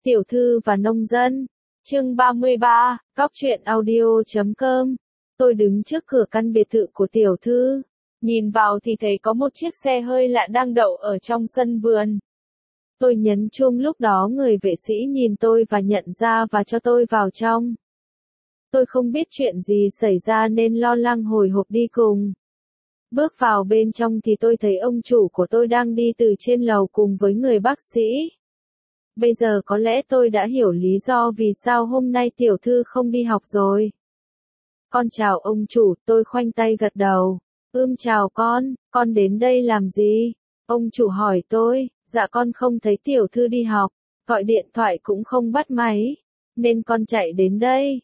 Tiểu thư và nông dân. Chương 33, Cóc truyện audio.com. Tôi đứng trước cửa căn biệt thự của tiểu thư. Nhìn vào thì thấy có một chiếc xe hơi lạ đang đậu ở trong sân vườn. Tôi nhấn chuông, lúc đó người vệ sĩ nhìn tôi và nhận ra và cho tôi vào trong. Tôi không biết chuyện gì xảy ra nên lo lắng hồi hộp đi cùng. Bước vào bên trong thì tôi thấy ông chủ của tôi đang đi từ trên lầu cùng với người bác sĩ. Bây giờ có lẽ tôi đã hiểu lý do vì sao hôm nay tiểu thư không đi học rồi. Con chào ông chủ, tôi khoanh tay gật đầu. Chào con đến đây làm gì? Ông chủ hỏi tôi, dạ con không thấy tiểu thư đi học, gọi điện thoại cũng không bắt máy, nên con chạy đến đây.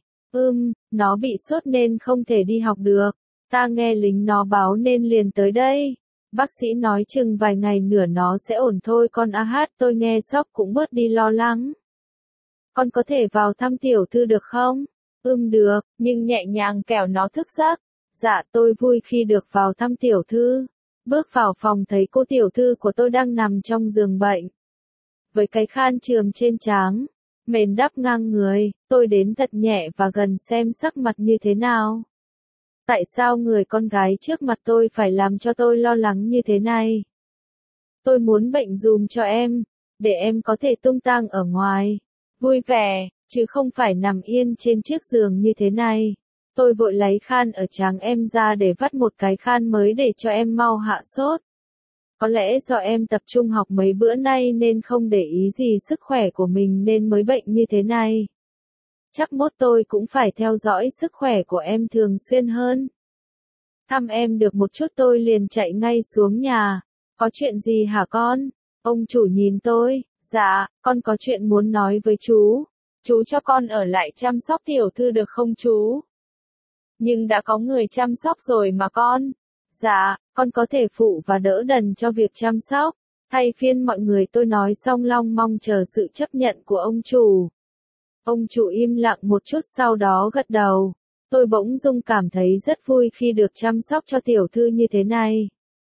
Nó bị sốt nên không thể đi học được, ta nghe lính nó báo nên liền tới đây. Bác sĩ nói chừng vài ngày nữa nó sẽ ổn thôi con tôi nghe sốc cũng bớt đi lo lắng. Con có thể vào thăm tiểu thư được không? Được, nhưng nhẹ nhàng kẻo nó thức giấc. Dạ tôi vui khi được vào thăm tiểu thư. Bước vào phòng thấy cô tiểu thư của tôi đang nằm trong giường bệnh. Với cái khăn chườm trên trán, mền đắp ngang người, tôi đến thật nhẹ và gần xem sắc mặt như thế nào. Tại sao người con gái trước mặt tôi phải làm cho tôi lo lắng như thế này? Tôi muốn bệnh dùm cho em, để em có thể tung tăng ở ngoài, vui vẻ, chứ không phải nằm yên trên chiếc giường như thế này. Tôi vội lấy khăn ở trán em ra để vắt một cái khăn mới để cho em mau hạ sốt. Có lẽ do em tập trung học mấy bữa nay nên không để ý gì sức khỏe của mình nên mới bệnh như thế này. Chắc mốt tôi cũng phải theo dõi sức khỏe của em thường xuyên hơn. Thăm em được một chút tôi liền chạy ngay xuống nhà. Có chuyện gì hả con? Ông chủ nhìn tôi, dạ, con có chuyện muốn nói với chú. Chú cho con ở lại chăm sóc tiểu thư được không chú? Nhưng đã có người chăm sóc rồi mà con. Dạ, con có thể phụ và đỡ đần cho việc chăm sóc. Thay phiên mọi người tôi nói xong long mong chờ sự chấp nhận của ông chủ. Ông chủ im lặng một chút sau đó gật đầu. Tôi bỗng dưng cảm thấy rất vui khi được chăm sóc cho tiểu thư như thế này.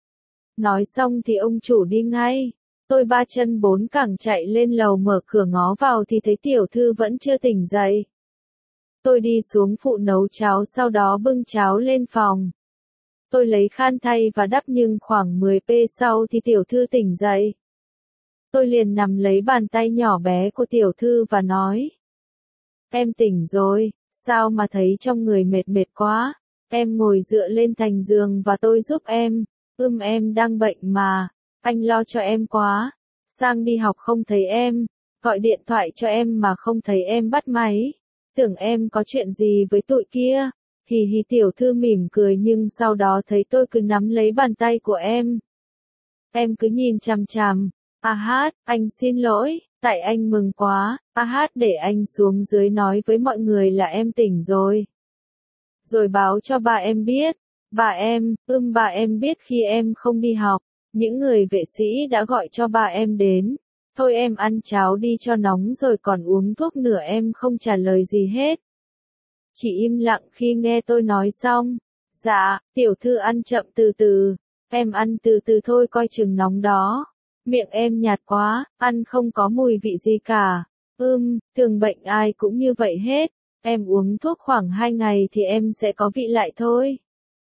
Nói xong thì ông chủ đi ngay. Tôi ba chân bốn cẳng chạy lên lầu mở cửa ngó vào thì thấy tiểu thư vẫn chưa tỉnh dậy. Tôi đi xuống phụ nấu cháo sau đó bưng cháo lên phòng. Tôi lấy khăn thay và đắp nhưng khoảng 10 phút sau thì tiểu thư tỉnh dậy. Tôi liền nắm lấy bàn tay nhỏ bé của tiểu thư và nói. Em tỉnh rồi, sao mà thấy trong người mệt mệt quá, em ngồi dựa lên thành giường và tôi giúp em. Em đang bệnh mà, anh lo cho em quá, sang đi học không thấy em, gọi điện thoại cho em mà không thấy em bắt máy, tưởng em có chuyện gì với tụi kia. Hì hì tiểu thư mỉm cười nhưng sau đó thấy tôi cứ nắm lấy bàn tay của em. Em cứ nhìn chằm chằm. Anh xin lỗi, tại anh mừng quá. Để anh xuống dưới nói với mọi người là em tỉnh rồi. Rồi báo cho bà em biết. Bà em biết khi em không đi học, những người vệ sĩ đã gọi cho bà em đến. Thôi em ăn cháo đi cho nóng rồi còn uống thuốc nữa em không trả lời gì hết. Chỉ im lặng khi nghe tôi nói xong. Dạ, tiểu thư ăn chậm từ từ, em ăn từ từ thôi coi chừng nóng đó. Miệng em nhạt quá, ăn không có mùi vị gì cả. Thường bệnh ai cũng như vậy hết. Em uống thuốc khoảng 2 ngày thì em sẽ có vị lại thôi.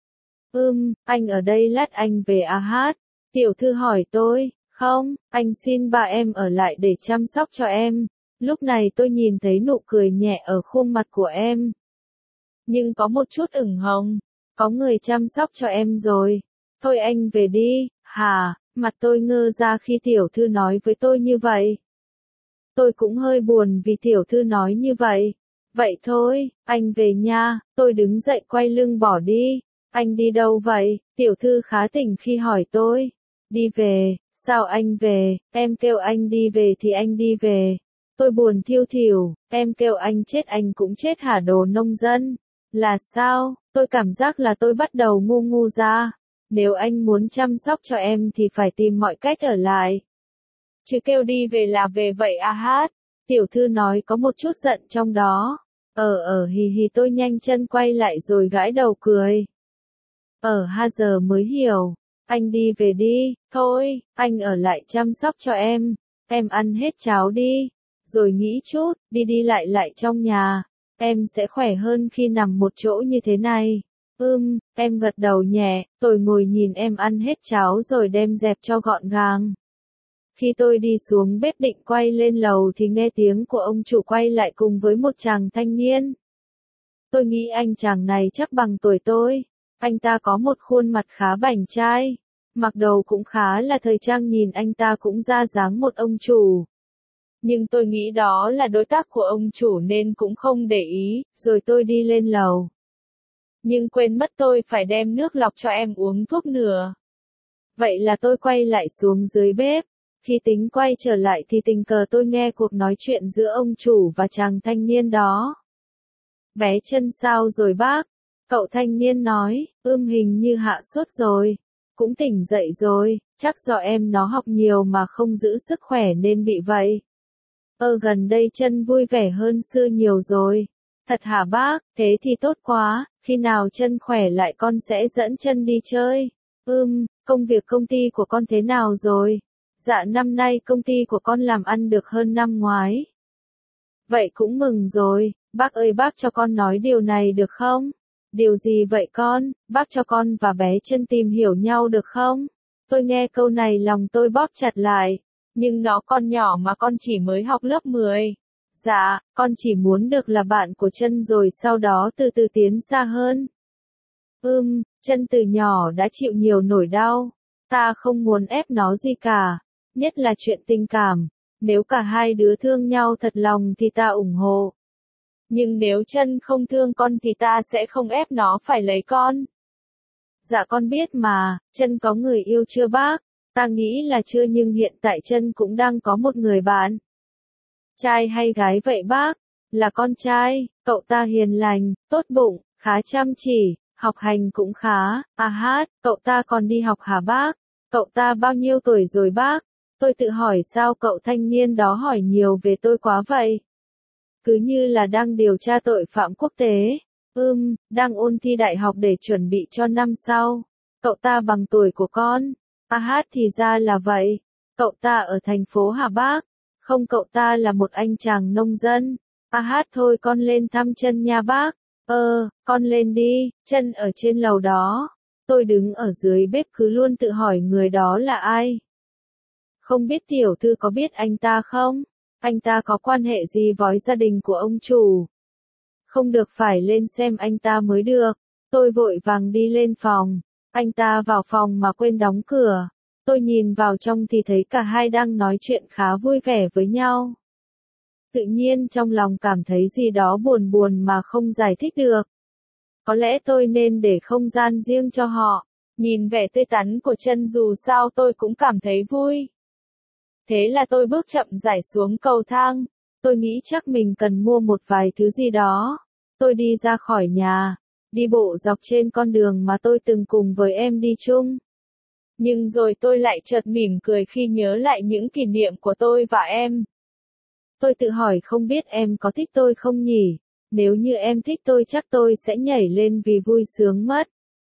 Anh ở đây lát anh về Tiểu thư hỏi tôi, không, anh xin bà em ở lại để chăm sóc cho em. Lúc này tôi nhìn thấy nụ cười nhẹ ở khuôn mặt của em. Nhưng có một chút ửng hồng, có người chăm sóc cho em rồi. Thôi anh về đi, hả? Mặt tôi ngơ ra khi tiểu thư nói với tôi như vậy. Tôi cũng hơi buồn vì tiểu thư nói như vậy. Vậy thôi, anh về nha. Tôi đứng dậy quay lưng bỏ đi. Anh đi đâu vậy? Tiểu thư khá tỉnh khi hỏi tôi. Đi về, sao anh về? Em kêu anh đi về thì anh đi về. Tôi buồn thiêu thỉu, em kêu anh chết anh cũng chết hả đồ nông dân? Là sao? Tôi cảm giác là tôi bắt đầu ngu ngu ra. Nếu anh muốn chăm sóc cho em thì phải tìm mọi cách ở lại. Chứ kêu đi về là về vậy Tiểu thư nói có một chút giận trong đó. Hì hì tôi nhanh chân quay lại rồi gãi đầu cười. Giờ mới hiểu. Anh đi về đi, thôi, anh ở lại chăm sóc cho em. Em ăn hết cháo đi. rồi nghĩ chút, đi đi lại lại trong nhà. Em sẽ khỏe hơn khi nằm một chỗ như thế này. Em gật đầu nhẹ, tôi ngồi nhìn em ăn hết cháo rồi đem dẹp cho gọn gàng. Khi tôi đi xuống bếp định quay lên lầu thì nghe tiếng của ông chủ quay lại cùng với một chàng thanh niên. Tôi nghĩ anh chàng này chắc bằng tuổi tôi. Anh ta có một khuôn mặt khá bảnh trai. Mặc đồ cũng khá là thời trang, nhìn anh ta cũng ra dáng một ông chủ. Nhưng tôi nghĩ đó là đối tác của ông chủ nên cũng không để ý, rồi tôi đi lên lầu. Nhưng quên mất tôi phải đem nước lọc cho em uống thuốc nữa. Vậy là tôi quay lại xuống dưới bếp. Khi tính quay trở lại thì tình cờ tôi nghe cuộc nói chuyện giữa ông chủ và chàng thanh niên đó. Bé Chân sao rồi bác? Cậu thanh niên nói, hình như hạ sốt rồi. Cũng tỉnh dậy rồi, chắc do em nó học nhiều mà không giữ sức khỏe nên bị vậy. Gần đây Chân vui vẻ hơn xưa nhiều rồi. Thật hả bác, thế thì tốt quá, khi nào Chân khỏe lại con sẽ dẫn Chân đi chơi. Công việc công ty của con thế nào rồi? Dạ năm nay công ty của con làm ăn được hơn năm ngoái. Vậy cũng mừng rồi, bác ơi bác cho con nói điều này được không? Điều gì vậy con, bác cho con và bé Chân tìm hiểu nhau được không? Tôi nghe câu này lòng tôi bóp chặt lại. Nhưng nó con nhỏ mà con chỉ mới học lớp 10. Dạ, con chỉ muốn được là bạn của Chân rồi sau đó từ từ tiến xa hơn. Chân từ nhỏ đã chịu nhiều nỗi đau. Ta không muốn ép nó gì cả. Nhất là chuyện tình cảm. Nếu cả hai đứa thương nhau thật lòng thì ta ủng hộ. Nhưng nếu Chân không thương con thì ta sẽ không ép nó phải lấy con. Dạ con biết mà, Chân có người yêu chưa bác? Ta nghĩ là chưa nhưng hiện tại Chân cũng đang có một người bạn. Trai hay gái vậy bác? Là con trai, cậu ta hiền lành, tốt bụng, khá chăm chỉ, học hành cũng khá. Cậu ta còn đi học hả bác? Cậu ta bao nhiêu tuổi rồi bác? Tôi tự hỏi sao cậu thanh niên đó hỏi nhiều về tôi quá vậy? Cứ như là đang điều tra tội phạm quốc tế. Đang ôn thi đại học để chuẩn bị cho năm sau. Cậu ta bằng tuổi của con. Thì ra là vậy. Cậu ta ở thành phố hả bác? Không, cậu ta là một anh chàng nông dân. Thôi con lên thăm Chân nha bác. Con lên đi, Chân ở trên lầu đó. Tôi đứng ở dưới bếp cứ luôn tự hỏi người đó là ai. Không biết tiểu thư có biết anh ta không? Anh ta có quan hệ gì với gia đình của ông chủ? Không được, phải lên xem anh ta mới được. Tôi vội vàng đi lên phòng. Anh ta vào phòng mà quên đóng cửa. Tôi nhìn vào trong thì thấy cả hai đang nói chuyện khá vui vẻ với nhau. Tự nhiên trong lòng cảm thấy gì đó buồn buồn mà không giải thích được. Có lẽ tôi nên để không gian riêng cho họ. Nhìn vẻ tươi tắn của Chân dù sao tôi cũng cảm thấy vui. Thế là tôi bước chậm rãi xuống cầu thang. Tôi nghĩ chắc mình cần mua một vài thứ gì đó. Tôi đi ra khỏi nhà, đi bộ dọc trên con đường mà tôi từng cùng với em đi chung. Nhưng rồi tôi lại chợt mỉm cười khi nhớ lại những kỷ niệm của tôi và em. Tôi tự hỏi không biết em có thích tôi không nhỉ? Nếu như em thích tôi chắc tôi sẽ nhảy lên vì vui sướng mất.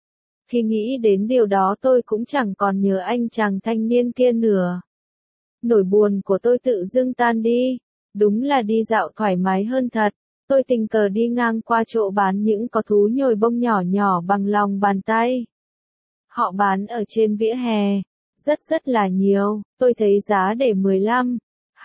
Khi nghĩ đến điều đó tôi cũng chẳng còn nhớ anh chàng thanh niên kia nữa. Nỗi buồn của tôi tự dưng tan đi. Đúng là đi dạo thoải mái hơn thật. Tôi tình cờ đi ngang qua chỗ bán những có thú nhồi bông nhỏ nhỏ bằng lòng bàn tay. Họ bán ở trên vỉa hè. Rất là nhiều. Tôi thấy giá để 15,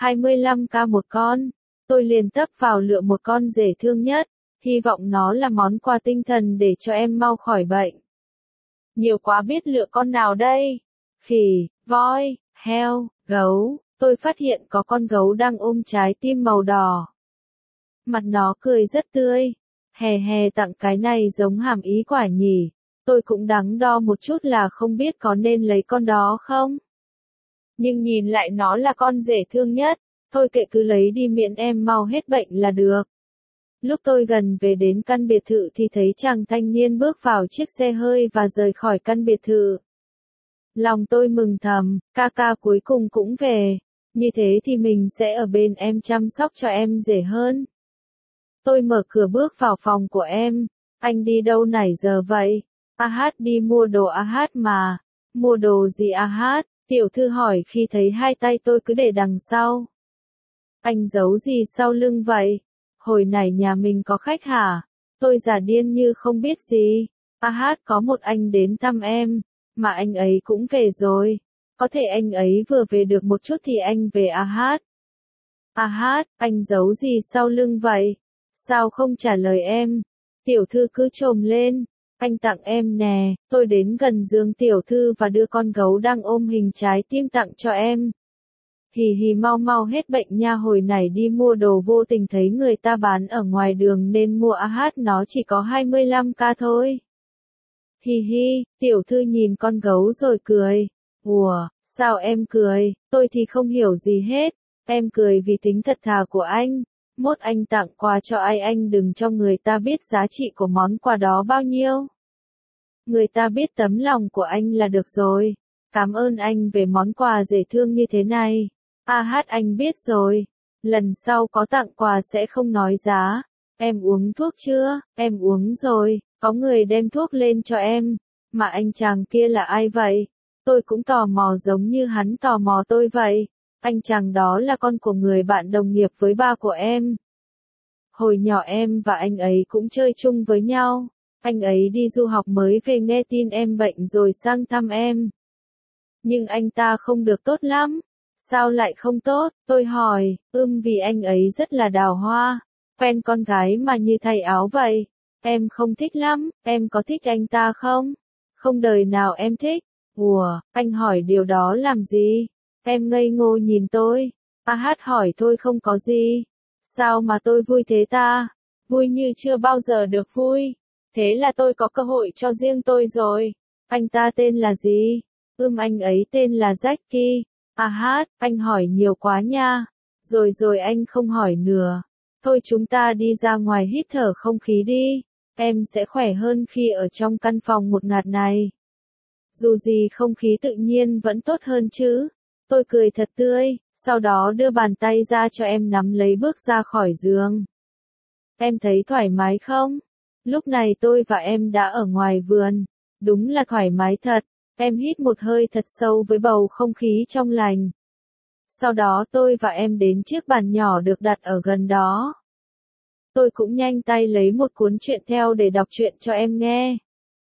25k một con. Tôi liền tấp vào lựa một con dễ thương nhất. Hy vọng nó là món quà tinh thần để cho em mau khỏi bệnh. Nhiều quá biết lựa con nào đây? Khỉ, voi, heo, gấu. Tôi phát hiện có con gấu đang ôm trái tim màu đỏ. Mặt nó cười rất tươi. Hè tặng cái này giống hàm ý quả nhỉ. Tôi cũng đắn đo một chút là không biết có nên lấy con đó không. Nhưng nhìn lại nó là con dễ thương nhất. Thôi kệ cứ lấy đi miễn em mau hết bệnh là được. Lúc tôi gần về đến căn biệt thự thì thấy chàng thanh niên bước vào chiếc xe hơi và rời khỏi căn biệt thự. Lòng tôi mừng thầm, ca ca cuối cùng cũng về. Như thế thì mình sẽ ở bên em chăm sóc cho em dễ hơn. Tôi mở cửa bước vào phòng của em. Anh đi đâu nãy giờ vậy? Đi mua đồ mà. Mua đồ gì Tiểu thư hỏi khi thấy hai tay tôi cứ để đằng sau. Anh giấu gì sau lưng vậy? Hồi nãy nhà mình có khách hả? Tôi giả điên như không biết gì. Có một anh đến thăm em, mà anh ấy cũng về rồi. Có thể anh ấy vừa về được một chút thì anh về anh giấu gì sau lưng vậy? Sao không trả lời em? Tiểu thư cứ trồm lên. Anh tặng em nè, tôi đến gần giường tiểu thư và đưa con gấu đang ôm hình trái tim tặng cho em. Hì hì mau mau hết bệnh nha, hồi nãy đi mua đồ vô tình thấy người ta bán ở ngoài đường nên mua nó chỉ có 25k thôi. Hi hi, tiểu thư nhìn con gấu rồi cười. Ủa, sao em cười, tôi thì không hiểu gì hết. Em cười vì tính thật thà của anh. Mốt anh tặng quà cho ai anh đừng cho người ta biết giá trị của món quà đó bao nhiêu. Người ta biết tấm lòng của anh là được rồi. Cảm ơn anh về món quà dễ thương như thế này. Anh biết rồi. Lần sau có tặng quà sẽ không nói giá. Em uống thuốc chưa? Em uống rồi. Có người đem thuốc lên cho em. Mà anh chàng kia là ai vậy? Tôi cũng tò mò giống như hắn tò mò tôi vậy. Anh chàng đó là con của người bạn đồng nghiệp với ba của em. Hồi nhỏ em và anh ấy cũng chơi chung với nhau. Anh ấy đi du học mới về nghe tin em bệnh rồi sang thăm em. Nhưng anh ta không được tốt lắm. Sao lại không tốt? Tôi hỏi, vì anh ấy rất là đào hoa. Quen con gái mà như thay áo vậy. Em không thích lắm, em có thích anh ta không? Không đời nào em thích. Ủa, anh hỏi điều đó làm gì? Em ngây ngô nhìn tôi. Hỏi thôi không có gì. Sao mà tôi vui thế ta? Vui như chưa bao giờ được vui. Thế là tôi có cơ hội cho riêng tôi rồi. Anh ta tên là gì? Anh ấy tên là Jackie. Anh hỏi nhiều quá nha. Rồi anh không hỏi nữa. Thôi chúng ta đi ra ngoài hít thở không khí đi. Em sẽ khỏe hơn khi ở trong căn phòng ngột ngạt này. Dù gì không khí tự nhiên vẫn tốt hơn chứ. Tôi cười thật tươi, sau đó đưa bàn tay ra cho em nắm lấy bước ra khỏi giường. Em thấy thoải mái không? Lúc này tôi và em đã ở ngoài vườn. Đúng là thoải mái thật. Em hít một hơi thật sâu với bầu không khí trong lành. Sau đó tôi và em đến chiếc bàn nhỏ được đặt ở gần đó. Tôi cũng nhanh tay lấy một cuốn truyện theo để đọc truyện cho em nghe.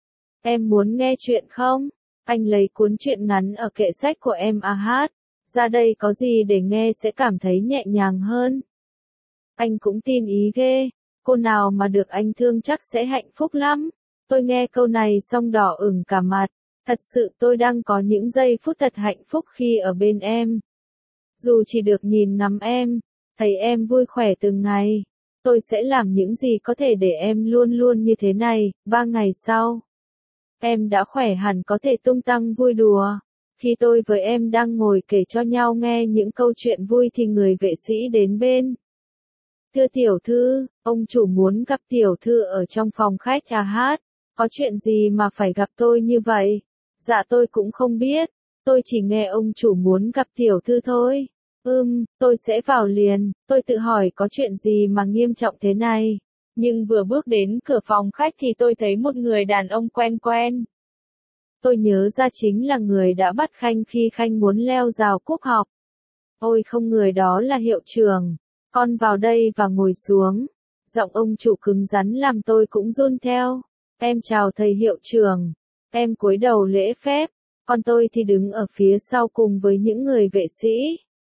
Em muốn nghe truyện không? Anh lấy cuốn truyện ngắn ở kệ sách của em. Ra đây có gì để nghe sẽ cảm thấy nhẹ nhàng hơn. Anh cũng tin ý ghê. Cô nào mà được anh thương chắc sẽ hạnh phúc lắm. Tôi nghe câu này xong đỏ ửng cả mặt. Thật sự tôi đang có những giây phút thật hạnh phúc khi ở bên em. Dù chỉ được nhìn ngắm em, thấy em vui khỏe từng ngày. Tôi sẽ làm những gì có thể để em luôn luôn như thế này. 3 ngày sau, em đã khỏe hẳn có thể tung tăng vui đùa. Khi tôi với em đang ngồi kể cho nhau nghe những câu chuyện vui thì người vệ sĩ đến bên. Thưa tiểu thư, ông chủ muốn gặp tiểu thư ở trong phòng khách. Có chuyện gì mà phải gặp tôi như vậy? Dạ tôi cũng không biết. Tôi chỉ nghe ông chủ muốn gặp tiểu thư thôi. Tôi sẽ vào liền. Tôi tự hỏi có chuyện gì mà nghiêm trọng thế này. Nhưng vừa bước đến cửa phòng khách thì tôi thấy một người đàn ông quen quen. Tôi nhớ ra chính là người đã bắt Khanh khi Khanh muốn leo rào cúp học. Ôi không, người đó là hiệu trưởng. Con vào đây và ngồi xuống. Giọng ông chủ cứng rắn làm tôi cũng run theo. Em chào thầy hiệu trưởng. Em cúi đầu lễ phép. Còn tôi thì đứng ở phía sau cùng với những người vệ sĩ.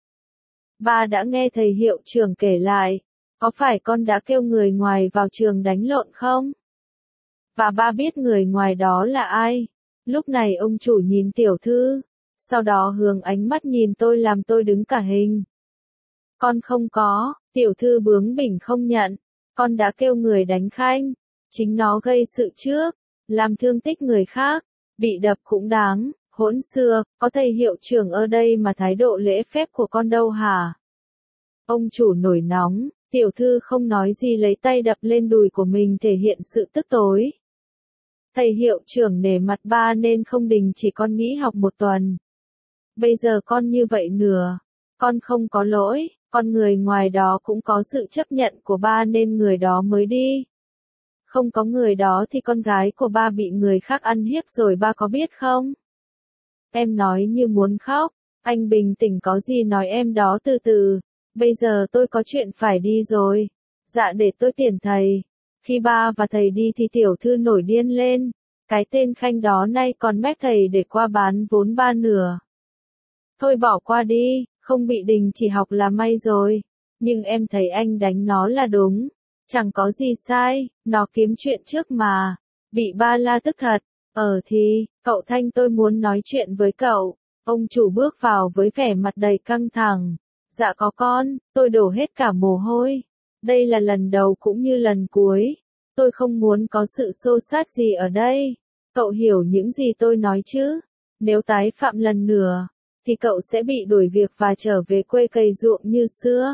Ba đã nghe thầy hiệu trưởng kể lại. Có phải con đã kêu người ngoài vào trường đánh lộn không? Và ba biết người ngoài đó là ai? Lúc này ông chủ nhìn tiểu thư. Sau đó hướng ánh mắt nhìn tôi làm tôi đứng cả hình. Con không có, tiểu thư bướng bỉnh không nhận. Con đã kêu người đánh Khanh. Chính nó gây sự trước. Làm thương tích người khác. Bị đập cũng đáng. Hỗn xược, có thầy hiệu trưởng ở đây mà thái độ lễ phép của con đâu hả? Ông chủ nổi nóng, tiểu thư không nói gì lấy tay đập lên đùi của mình thể hiện sự tức tối. Thầy hiệu trưởng nể mặt ba nên không đình chỉ con nghỉ học 1 tuần. Bây giờ con như vậy nữa, con không có lỗi, con người ngoài đó cũng có sự chấp nhận của ba nên người đó mới đi. Không có người đó thì con gái của ba bị người khác ăn hiếp rồi ba có biết không? Em nói như muốn khóc, anh bình tĩnh có gì nói em đó từ từ. Bây giờ tôi có chuyện phải đi rồi. Dạ để tôi tiền thầy. Khi ba và thầy đi thì tiểu thư nổi điên lên. Cái tên Khanh đó nay còn mét thầy để qua bán vốn ba nửa. Thôi bỏ qua đi, không bị đình chỉ học là may rồi. Nhưng em thấy anh đánh nó là đúng. Chẳng có gì sai, nó kiếm chuyện trước mà. Bị ba la tức thật. Thì, cậu Thanh tôi muốn nói chuyện với cậu. Ông chủ bước vào với vẻ mặt đầy căng thẳng. Dạ có con, tôi đổ hết cả mồ hôi. Đây là lần đầu cũng như lần cuối. Tôi không muốn có sự xô xát gì ở đây. Cậu hiểu những gì tôi nói chứ? Nếu tái phạm lần nữa, thì cậu sẽ bị đuổi việc và trở về quê cày ruộng như xưa.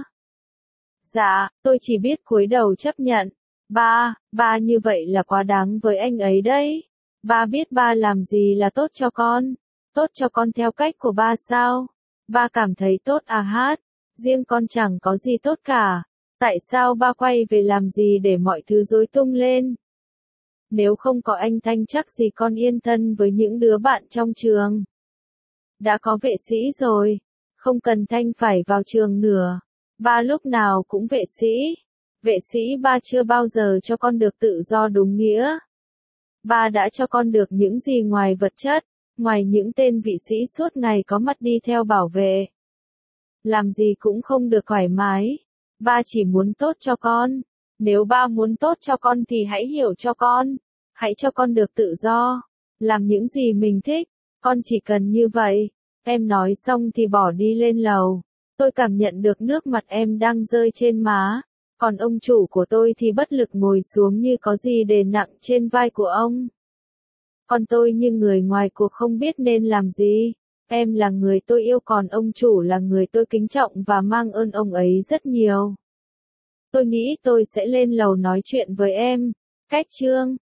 Dạ, tôi chỉ biết cúi đầu chấp nhận. Ba như vậy là quá đáng với anh ấy đấy. Ba biết ba làm gì là tốt cho con. Tốt cho con theo cách của ba sao? Ba cảm thấy tốt à hát? Riêng con chẳng có gì tốt cả. Tại sao ba quay về làm gì để mọi thứ rối tung lên? Nếu không có anh Thanh chắc gì con yên thân với những đứa bạn trong trường. Đã có vệ sĩ rồi. Không cần Thanh phải vào trường nữa. Ba lúc nào cũng vệ sĩ. Vệ sĩ ba chưa bao giờ cho con được tự do đúng nghĩa. Ba đã cho con được những gì ngoài vật chất, ngoài những tên vị sĩ suốt ngày có mặt đi theo bảo vệ. Làm gì cũng không được thoải mái. Ba chỉ muốn tốt cho con. Nếu ba muốn tốt cho con thì hãy hiểu cho con. Hãy cho con được tự do. Làm những gì mình thích. Con chỉ cần như vậy. Em nói xong thì bỏ đi lên lầu. Tôi cảm nhận được nước mặt em đang rơi trên má. Còn ông chủ của tôi thì bất lực ngồi xuống như có gì đè nặng trên vai của ông. Còn tôi như người ngoài cuộc không biết nên làm gì. Em là người tôi yêu còn ông chủ là người tôi kính trọng và mang ơn ông ấy rất nhiều. Tôi nghĩ tôi sẽ lên lầu nói chuyện với em. Cách chương